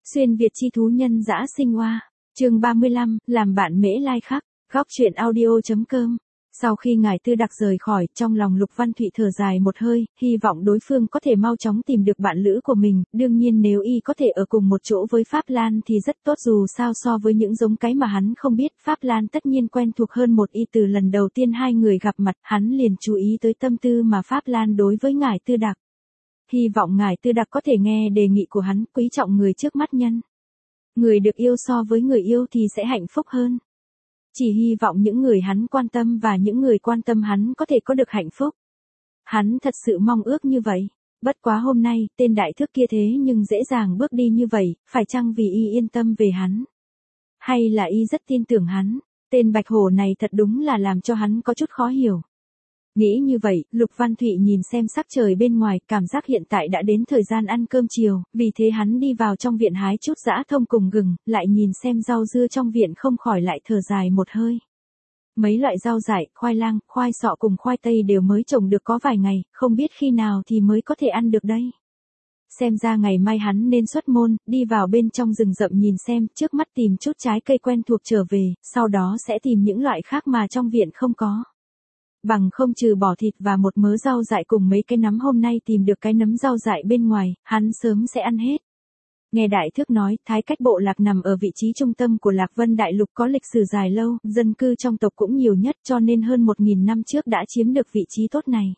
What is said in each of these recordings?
Xuyên Việt chi thú nhân dã sinh hoa. Chương 35, làm bạn mễ lai khắc. Góc truyện audio.com. Sau khi ngài Tư Đặc rời khỏi, trong lòng Lục Văn Thụy thở dài một hơi, hy vọng đối phương có thể mau chóng tìm được bạn lữ của mình, đương nhiên nếu y có thể ở cùng một chỗ với Pháp Lan thì rất tốt, dù sao so với những giống cái mà hắn không biết, Pháp Lan tất nhiên quen thuộc hơn một y. Từ lần đầu tiên hai người gặp mặt, hắn liền chú ý tới tâm tư mà Pháp Lan đối với ngài Tư Đặc. Hy vọng ngài Tư Đặc có thể nghe đề nghị của hắn, quý trọng người trước mắt nhân. Người được yêu so với người yêu thì sẽ hạnh phúc hơn. Chỉ hy vọng những người hắn quan tâm và những người quan tâm hắn có thể có được hạnh phúc. Hắn thật sự mong ước như vậy. Bất quá hôm nay, tên đại thước kia thế nhưng dễ dàng bước đi như vậy, phải chăng vì y yên tâm về hắn? Hay là y rất tin tưởng hắn? Tên bạch hổ này thật đúng là làm cho hắn có chút khó hiểu. Nghĩ như vậy, Lục Văn Thụy nhìn xem sắc trời bên ngoài, cảm giác hiện tại đã đến thời gian ăn cơm chiều, vì thế hắn đi vào trong viện hái chút dã thông cùng gừng, lại nhìn xem rau dưa trong viện không khỏi lại thở dài một hơi. Mấy loại rau dại, khoai lang, khoai sọ cùng khoai tây đều mới trồng được có vài ngày, không biết khi nào thì mới có thể ăn được đây. Xem ra ngày mai hắn nên xuất môn, đi vào bên trong rừng rậm nhìn xem, trước mắt tìm chút trái cây quen thuộc trở về, sau đó sẽ tìm những loại khác mà trong viện không có. Bằng không trừ bỏ thịt và một mớ rau dại cùng mấy cái nấm, hôm nay tìm được cái nấm rau dại bên ngoài, hắn sớm sẽ ăn hết. Nghe đại thước nói, Thái Cách bộ lạc nằm ở vị trí trung tâm của Lạc Vân Đại Lục, có lịch sử dài lâu, dân cư trong tộc cũng nhiều nhất, cho nên hơn 1000 năm trước đã chiếm được vị trí tốt này.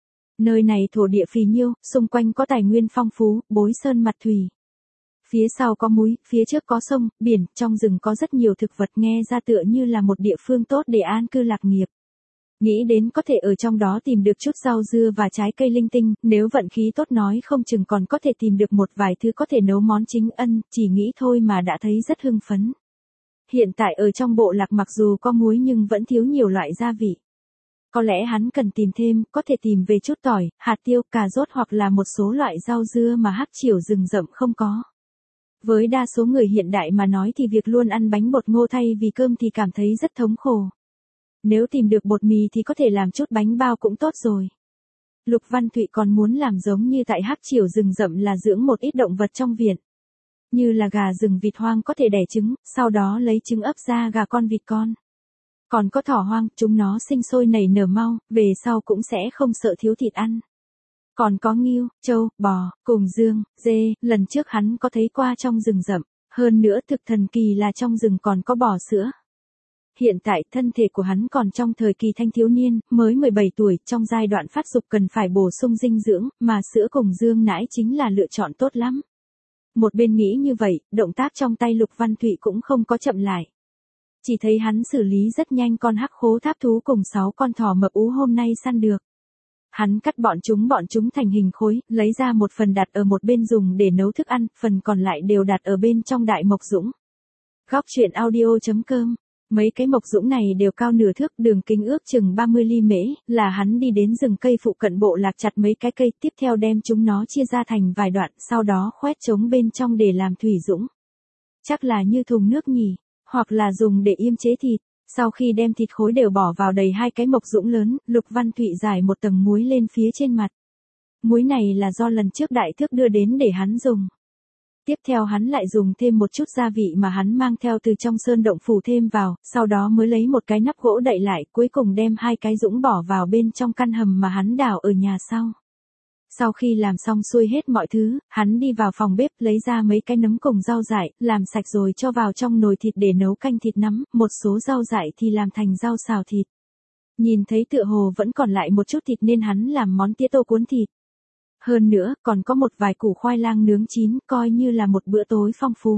Nơi này thổ địa phì nhiêu, xung quanh có tài nguyên phong phú, bối sơn mặt thủy. Phía sau có núi, phía trước có sông, biển, trong rừng có rất nhiều thực vật, nghe ra tựa như là một địa phương tốt để an cư lạc nghiệp. Nghĩ đến có thể ở trong đó tìm được chút rau dưa và trái cây linh tinh, nếu vận khí tốt nói không chừng còn có thể tìm được một vài thứ có thể nấu món chính ân, chỉ nghĩ thôi mà đã thấy rất hưng phấn. Hiện tại ở trong bộ lạc mặc dù có muối nhưng vẫn thiếu nhiều loại gia vị. Có lẽ hắn cần tìm thêm, có thể tìm về chút tỏi, hạt tiêu, cà rốt hoặc là một số loại rau dưa mà hắc triều rừng rậm không có. Với đa số người hiện đại mà nói thì việc luôn ăn bánh bột ngô thay vì cơm thì cảm thấy rất thống khổ. Nếu tìm được bột mì thì có thể làm chút bánh bao cũng tốt rồi. Lục Văn Thụy còn muốn làm giống như tại hắc triều rừng rậm là dưỡng một ít động vật trong viện. Như là gà rừng, vịt hoang có thể đẻ trứng, sau đó lấy trứng ấp ra gà con vịt con. Còn có thỏ hoang, chúng nó sinh sôi nảy nở mau, về sau cũng sẽ không sợ thiếu thịt ăn. Còn có ngưu, trâu, bò, cùng dương, dê, lần trước hắn có thấy qua trong rừng rậm. Hơn nữa thực thần kỳ là trong rừng còn có bò sữa. Hiện tại thân thể của hắn còn trong thời kỳ thanh thiếu niên, mới 17 tuổi, trong giai đoạn phát dục cần phải bổ sung dinh dưỡng, mà sữa cùng dương nãi chính là lựa chọn tốt lắm. Một bên nghĩ như vậy, động tác trong tay Lục Văn Thụy cũng không có chậm lại. Chỉ thấy hắn xử lý rất nhanh con hắc khố tháp thú cùng 6 con thỏ mập ú hôm nay săn được. Hắn cắt bọn chúng thành hình khối, lấy ra một phần đặt ở một bên dùng để nấu thức ăn, phần còn lại đều đặt ở bên trong đại mộc dũng. Góc truyện audio.com. Mấy cái mộc dũng này đều cao nửa thước, đường kính ước chừng 30 ly mễ, là hắn đi đến rừng cây phụ cận bộ lạc chặt mấy cái cây, tiếp theo đem chúng nó chia ra thành vài đoạn, sau đó khoét trống bên trong để làm thủy dũng. Chắc là như thùng nước nhỉ, hoặc là dùng để yêm chế thịt. Sau khi đem thịt khối đều bỏ vào đầy hai cái mộc dũng lớn, Lục Văn Thụy rải một tầng muối lên phía trên mặt. Muối này là do lần trước đại thước đưa đến để hắn dùng. Tiếp theo hắn lại dùng thêm một chút gia vị mà hắn mang theo từ trong sơn động phủ thêm vào, sau đó mới lấy một cái nắp gỗ đậy lại, cuối cùng đem hai cái dũng bỏ vào bên trong căn hầm mà hắn đào ở nhà sau. Sau khi làm xong xuôi hết mọi thứ, hắn đi vào phòng bếp lấy ra mấy cái nấm cùng rau dại, làm sạch rồi cho vào trong nồi thịt để nấu canh thịt nấm, một số rau dại thì làm thành rau xào thịt. Nhìn thấy tựa hồ vẫn còn lại một chút thịt nên hắn làm món tía tô cuốn thịt. Hơn nữa, còn có một vài củ khoai lang nướng chín, coi như là một bữa tối phong phú.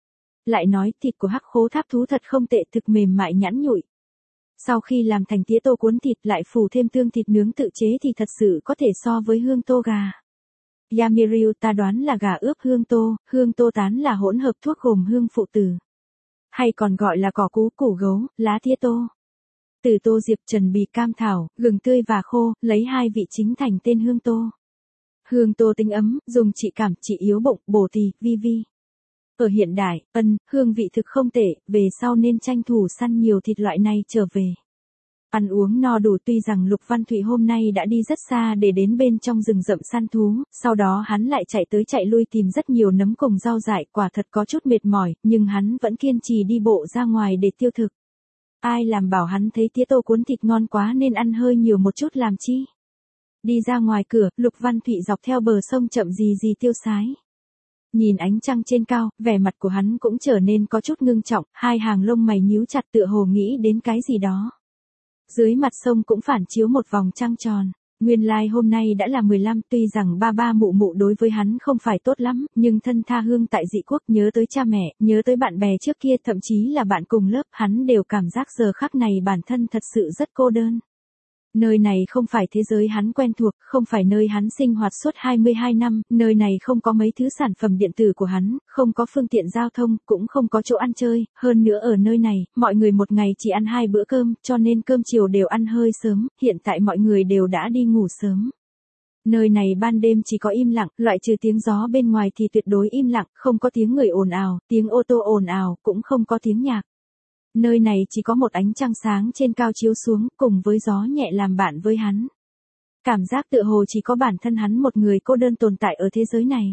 Lại nói, thịt của hắc khố tháp thú thật không tệ, thực mềm mại nhẵn nhụi. Sau khi làm thành tía tô cuốn thịt lại phủ thêm tương thịt nướng tự chế thì thật sự có thể so với hương tô gà. Yamiriu ta đoán là gà ướp hương tô tán là hỗn hợp thuốc gồm hương phụ tử. Hay còn gọi là cỏ cú, củ gấu, lá tía tô. Từ tô diệp, trần bì, cam thảo, gừng tươi và khô, lấy hai vị chính thành tên hương tô. Hương tô tính ấm, dùng trị cảm, trị yếu bụng, bổ tỳ, vi. Ở hiện đại, hương vị thực không tệ, về sau nên tranh thủ săn nhiều thịt loại này trở về. Ăn uống no đủ, tuy rằng Lục Văn Thụy hôm nay đã đi rất xa để đến bên trong rừng rậm săn thú, sau đó hắn lại chạy tới chạy lui tìm rất nhiều nấm cùng rau dại, quả thật có chút mệt mỏi, nhưng hắn vẫn kiên trì đi bộ ra ngoài để tiêu thực. Ai làm bảo hắn thấy tía tô cuốn thịt ngon quá nên ăn hơi nhiều một chút làm chi. Đi ra ngoài cửa, Lục Văn Thụy dọc theo bờ sông chậm gì gì tiêu sái. Nhìn ánh trăng trên cao, vẻ mặt của hắn cũng trở nên có chút ngưng trọng, hai hàng lông mày nhíu chặt tựa hồ nghĩ đến cái gì đó. Dưới mặt sông cũng phản chiếu một vòng trăng tròn. Nguyên lai hôm nay đã là 15, tuy rằng ba ba mụ mụ đối với hắn không phải tốt lắm, nhưng thân tha hương tại dị quốc, nhớ tới cha mẹ, nhớ tới bạn bè trước kia, thậm chí là bạn cùng lớp, hắn đều cảm giác giờ khắc này bản thân thật sự rất cô đơn. Nơi này không phải thế giới hắn quen thuộc, không phải nơi hắn sinh hoạt suốt 22 năm, nơi này không có mấy thứ sản phẩm điện tử của hắn, không có phương tiện giao thông, cũng không có chỗ ăn chơi, hơn nữa ở nơi này, mọi người một ngày chỉ ăn 2 bữa cơm, cho nên cơm chiều đều ăn hơi sớm, hiện tại mọi người đều đã đi ngủ sớm. Nơi này ban đêm chỉ có im lặng, loại trừ tiếng gió bên ngoài thì tuyệt đối im lặng, không có tiếng người ồn ào, tiếng ô tô ồn ào, cũng không có tiếng nhạc. Nơi này chỉ có một ánh trăng sáng trên cao chiếu xuống, cùng với gió nhẹ làm bạn với hắn. Cảm giác tựa hồ chỉ có bản thân hắn một người cô đơn tồn tại ở thế giới này.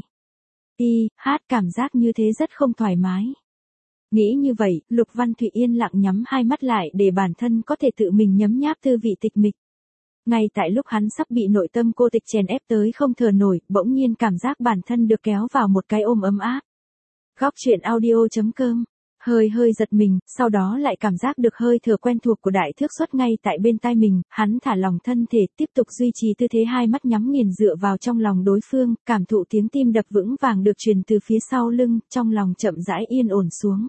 Hát cảm giác như thế rất không thoải mái. Nghĩ như vậy, Lục Văn Thụy yên lặng nhắm hai mắt lại để bản thân có thể tự mình nhấm nháp tư vị tịch mịch. Ngay tại lúc hắn sắp bị nội tâm cô tịch chèn ép tới không thở nổi, bỗng nhiên cảm giác bản thân được kéo vào một cái ôm ấm áp. Góc truyện audio.com. Hơi giật mình, sau đó lại cảm giác được hơi thở quen thuộc của Đại Thước xuất ngay tại bên tai mình, hắn thả lỏng thân thể, tiếp tục duy trì tư thế hai mắt nhắm nghiền dựa vào trong lòng đối phương, cảm thụ tiếng tim đập vững vàng được truyền từ phía sau lưng, trong lòng chậm rãi yên ổn xuống.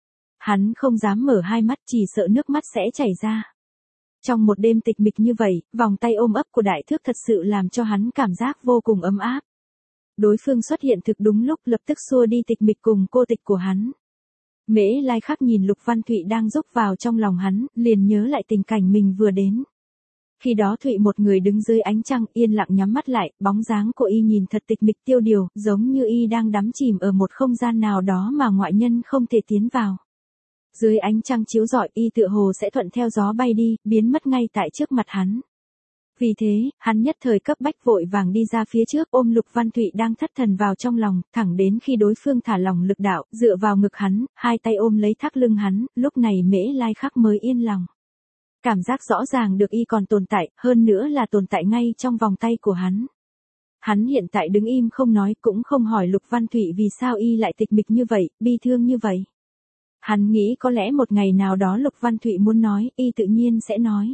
Hắn không dám mở hai mắt, chỉ sợ nước mắt sẽ chảy ra. Trong một đêm tịch mịch như vậy, vòng tay ôm ấp của Đại Thước thật sự làm cho hắn cảm giác vô cùng ấm áp. Đối phương xuất hiện thực đúng lúc, lập tức xua đi tịch mịch cùng cô tịch của hắn. Mễ Lai Khắc nhìn Lục Văn Thụy đang rúc vào trong lòng hắn, liền nhớ lại tình cảnh mình vừa đến. Khi đó Thụy một người đứng dưới ánh trăng, yên lặng nhắm mắt lại, bóng dáng của y nhìn thật tịch mịch tiêu điều, giống như y đang đắm chìm ở một không gian nào đó mà ngoại nhân không thể tiến vào. Dưới ánh trăng chiếu rọi, y tựa hồ sẽ thuận theo gió bay đi, biến mất ngay tại trước mặt hắn. Vì thế, hắn nhất thời cấp bách vội vàng đi ra phía trước, ôm Lục Văn Thụy đang thất thần vào trong lòng, thẳng đến khi đối phương thả lỏng lực đạo, dựa vào ngực hắn, hai tay ôm lấy thắt lưng hắn, lúc này Mễ Lai Khắc mới yên lòng. Cảm giác rõ ràng được y còn tồn tại, hơn nữa là tồn tại ngay trong vòng tay của hắn. Hắn hiện tại đứng im không nói, cũng không hỏi Lục Văn Thụy vì sao y lại tịch mịch như vậy, bi thương như vậy. Hắn nghĩ có lẽ một ngày nào đó Lục Văn Thụy muốn nói, y tự nhiên sẽ nói.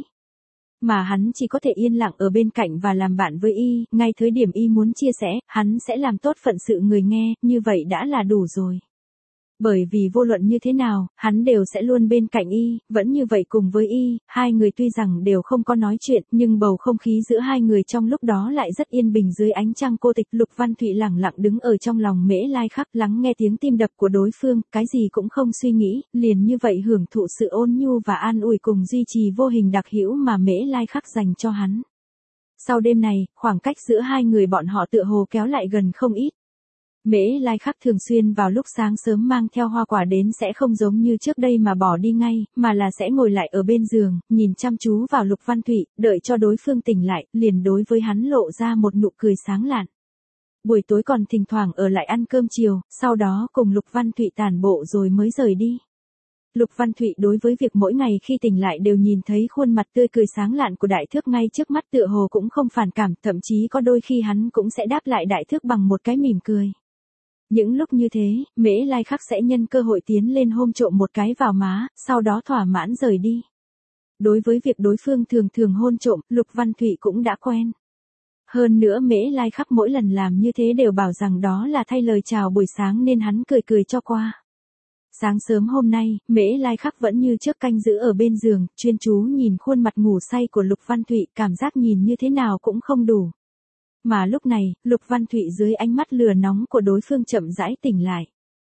Mà hắn chỉ có thể yên lặng ở bên cạnh và làm bạn với y, ngay thời điểm y muốn chia sẻ, hắn sẽ làm tốt phận sự người nghe, như vậy đã là đủ rồi. Bởi vì vô luận như thế nào, hắn đều sẽ luôn bên cạnh y, vẫn như vậy cùng với y, hai người tuy rằng đều không có nói chuyện, nhưng bầu không khí giữa hai người trong lúc đó lại rất yên bình dưới ánh trăng cô tịch. Lục Văn Thụy lẳng lặng đứng ở trong lòng Mễ Lai Khắc, lắng nghe tiếng tim đập của đối phương, cái gì cũng không suy nghĩ, liền như vậy hưởng thụ sự ôn nhu và an ủi cùng duy trì vô hình đặc hữu mà Mễ Lai Khắc dành cho hắn. Sau đêm này, khoảng cách giữa hai người bọn họ tựa hồ kéo lại gần không ít. Mễ Lai Khắc thường xuyên vào lúc sáng sớm mang theo hoa quả đến, sẽ không giống như trước đây mà bỏ đi ngay, mà là sẽ ngồi lại ở bên giường, nhìn chăm chú vào Lục Văn Thụy, đợi cho đối phương tỉnh lại, liền đối với hắn lộ ra một nụ cười sáng lạn. Buổi tối còn thỉnh thoảng ở lại ăn cơm chiều, sau đó cùng Lục Văn Thụy tản bộ rồi mới rời đi. Lục Văn Thụy đối với việc mỗi ngày khi tỉnh lại đều nhìn thấy khuôn mặt tươi cười sáng lạn của Đại Thước ngay trước mắt tựa hồ cũng không phản cảm, thậm chí có đôi khi hắn cũng sẽ đáp lại Đại Thước bằng một cái mỉm cười. Những lúc như thế, Mễ Lai Khắc sẽ nhân cơ hội tiến lên hôn trộm một cái vào má, sau đó thỏa mãn rời đi. Đối với việc đối phương thường thường hôn trộm, Lục Văn Thụy cũng đã quen. Hơn nữa Mễ Lai Khắc mỗi lần làm như thế đều bảo rằng đó là thay lời chào buổi sáng nên hắn cười cười cho qua. Sáng sớm hôm nay, Mễ Lai Khắc vẫn như trước canh giữ ở bên giường, chuyên chú nhìn khuôn mặt ngủ say của Lục Văn Thụy, cảm giác nhìn như thế nào cũng không đủ. Mà lúc này, Lục Văn Thụy dưới ánh mắt lửa nóng của đối phương chậm rãi tỉnh lại.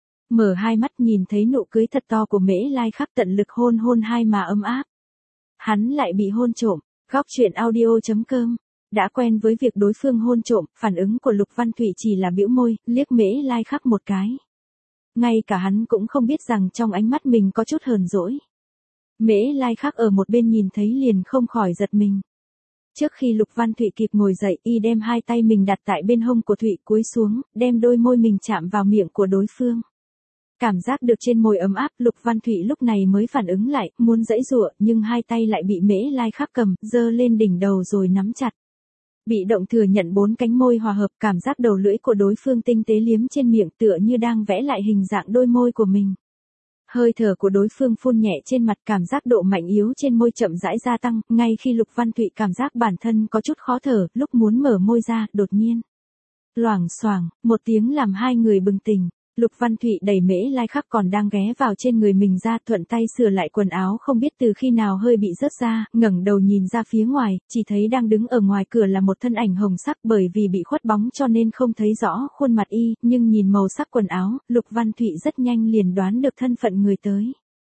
Mở hai mắt nhìn thấy nụ cười thật to của Mễ Lai Khắc, tận lực hôn hai mà ấm áp. Hắn lại bị hôn trộm. Góc truyện audio.com. Đã quen với việc đối phương hôn trộm, phản ứng của Lục Văn Thụy chỉ là bĩu môi, liếc Mễ Lai Khắc một cái. Ngay cả hắn cũng không biết rằng trong ánh mắt mình có chút hờn dỗi. Mễ Lai Khắc ở một bên nhìn thấy liền không khỏi giật mình. Trước khi Lục Văn Thụy kịp ngồi dậy, y đem hai tay mình đặt tại bên hông của Thụy cúi xuống, đem đôi môi mình chạm vào miệng của đối phương. Cảm giác được trên môi ấm áp, Lục Văn Thụy lúc này mới phản ứng lại, muốn giãy giụa, nhưng hai tay lại bị Mễ Lai Khắc cầm, giơ lên đỉnh đầu rồi nắm chặt. Bị động thừa nhận 4 cánh môi hòa hợp, cảm giác đầu lưỡi của đối phương tinh tế liếm trên miệng tựa như đang vẽ lại hình dạng đôi môi của mình. Hơi thở của đối phương phun nhẹ trên mặt, cảm giác độ mạnh yếu trên môi chậm rãi gia tăng, ngay khi Lục Văn Thụy cảm giác bản thân có chút khó thở, lúc muốn mở môi ra, đột nhiên. Loảng xoảng, một tiếng làm hai người bừng tỉnh. Lục Văn Thụy đẩy Mễ Lai Khắc còn đang ghé vào trên người mình ra, thuận tay sửa lại quần áo không biết từ khi nào hơi bị rớt ra, ngẩng đầu nhìn ra phía ngoài, chỉ thấy đang đứng ở ngoài cửa là một thân ảnh hồng sắc, bởi vì bị khuất bóng cho nên không thấy rõ khuôn mặt y, nhưng nhìn màu sắc quần áo, Lục Văn Thụy rất nhanh liền đoán được thân phận người tới.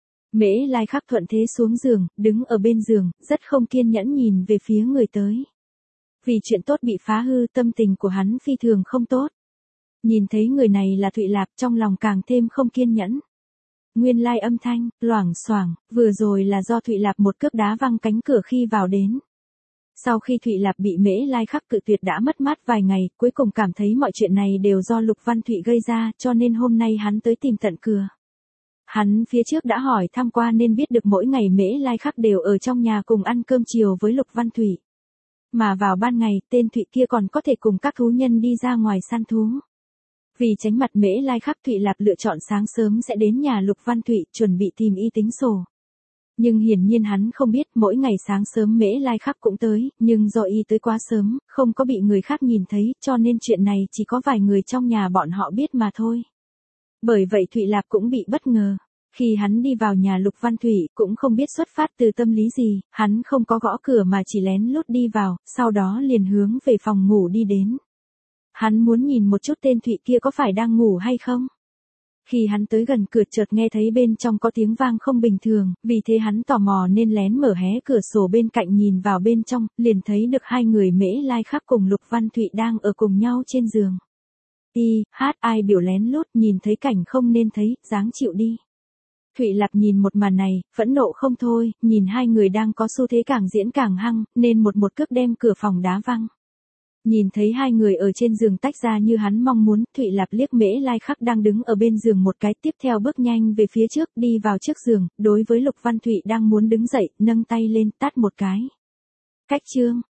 Mễ Lai Khắc thuận thế xuống giường, đứng ở bên giường, rất không kiên nhẫn nhìn về phía người tới. Vì chuyện tốt bị phá hư, tâm tình của hắn phi thường không tốt. Nhìn thấy người này là Thụy Lạp, trong lòng càng thêm không kiên nhẫn. Nguyên lai âm thanh, loảng xoảng, vừa rồi là do Thụy Lạp một cước đá văng cánh cửa khi vào đến. Sau khi Thụy Lạp bị Mễ Lai Khắc cự tuyệt đã mất mát vài ngày, cuối cùng cảm thấy mọi chuyện này đều do Lục Văn Thụy gây ra, cho nên hôm nay hắn tới tìm tận cửa. Hắn phía trước đã hỏi thăm qua nên biết được mỗi ngày Mễ Lai Khắc đều ở trong nhà cùng ăn cơm chiều với Lục Văn Thụy. Mà vào ban ngày, tên Thụy kia còn có thể cùng các thú nhân đi ra ngoài săn thú. Vì tránh mặt Mễ Lai Khắc, Thụy Lạp lựa chọn sáng sớm sẽ đến nhà Lục Văn Thụy chuẩn bị tìm y tính sổ. Nhưng hiển nhiên hắn không biết mỗi ngày sáng sớm Mễ Lai Khắc cũng tới, nhưng do y tới quá sớm, không có bị người khác nhìn thấy, cho nên chuyện này chỉ có vài người trong nhà bọn họ biết mà thôi. Bởi vậy Thụy Lạp cũng bị bất ngờ. Khi hắn đi vào nhà Lục Văn Thụy, cũng không biết xuất phát từ tâm lý gì, hắn không có gõ cửa mà chỉ lén lút đi vào, sau đó liền hướng về phòng ngủ đi đến. Hắn muốn nhìn một chút tên Thụy kia có phải đang ngủ hay không. Khi hắn tới gần cửa chợt nghe thấy bên trong có tiếng vang không bình thường, vì thế hắn tò mò nên lén mở hé cửa sổ bên cạnh nhìn vào bên trong, liền thấy được hai người Mễ Lai Khắc cùng Lục Văn Thụy đang ở cùng nhau trên giường. Ai biểu lén lút nhìn thấy cảnh không nên thấy, dáng chịu đi. Thụy Lạp nhìn một màn này, phẫn nộ không thôi, nhìn hai người đang có xu thế càng diễn càng hăng, nên một cước đem cửa phòng đá văng. Nhìn thấy hai người ở trên giường tách ra như hắn mong muốn, Thụy Lạp liếc Mễ Lai Khắc đang đứng ở bên giường một cái, tiếp theo bước nhanh về phía trước, đi vào trước giường, đối với Lục Văn Thụy đang muốn đứng dậy, nâng tay lên, tát một cái. Cách chương,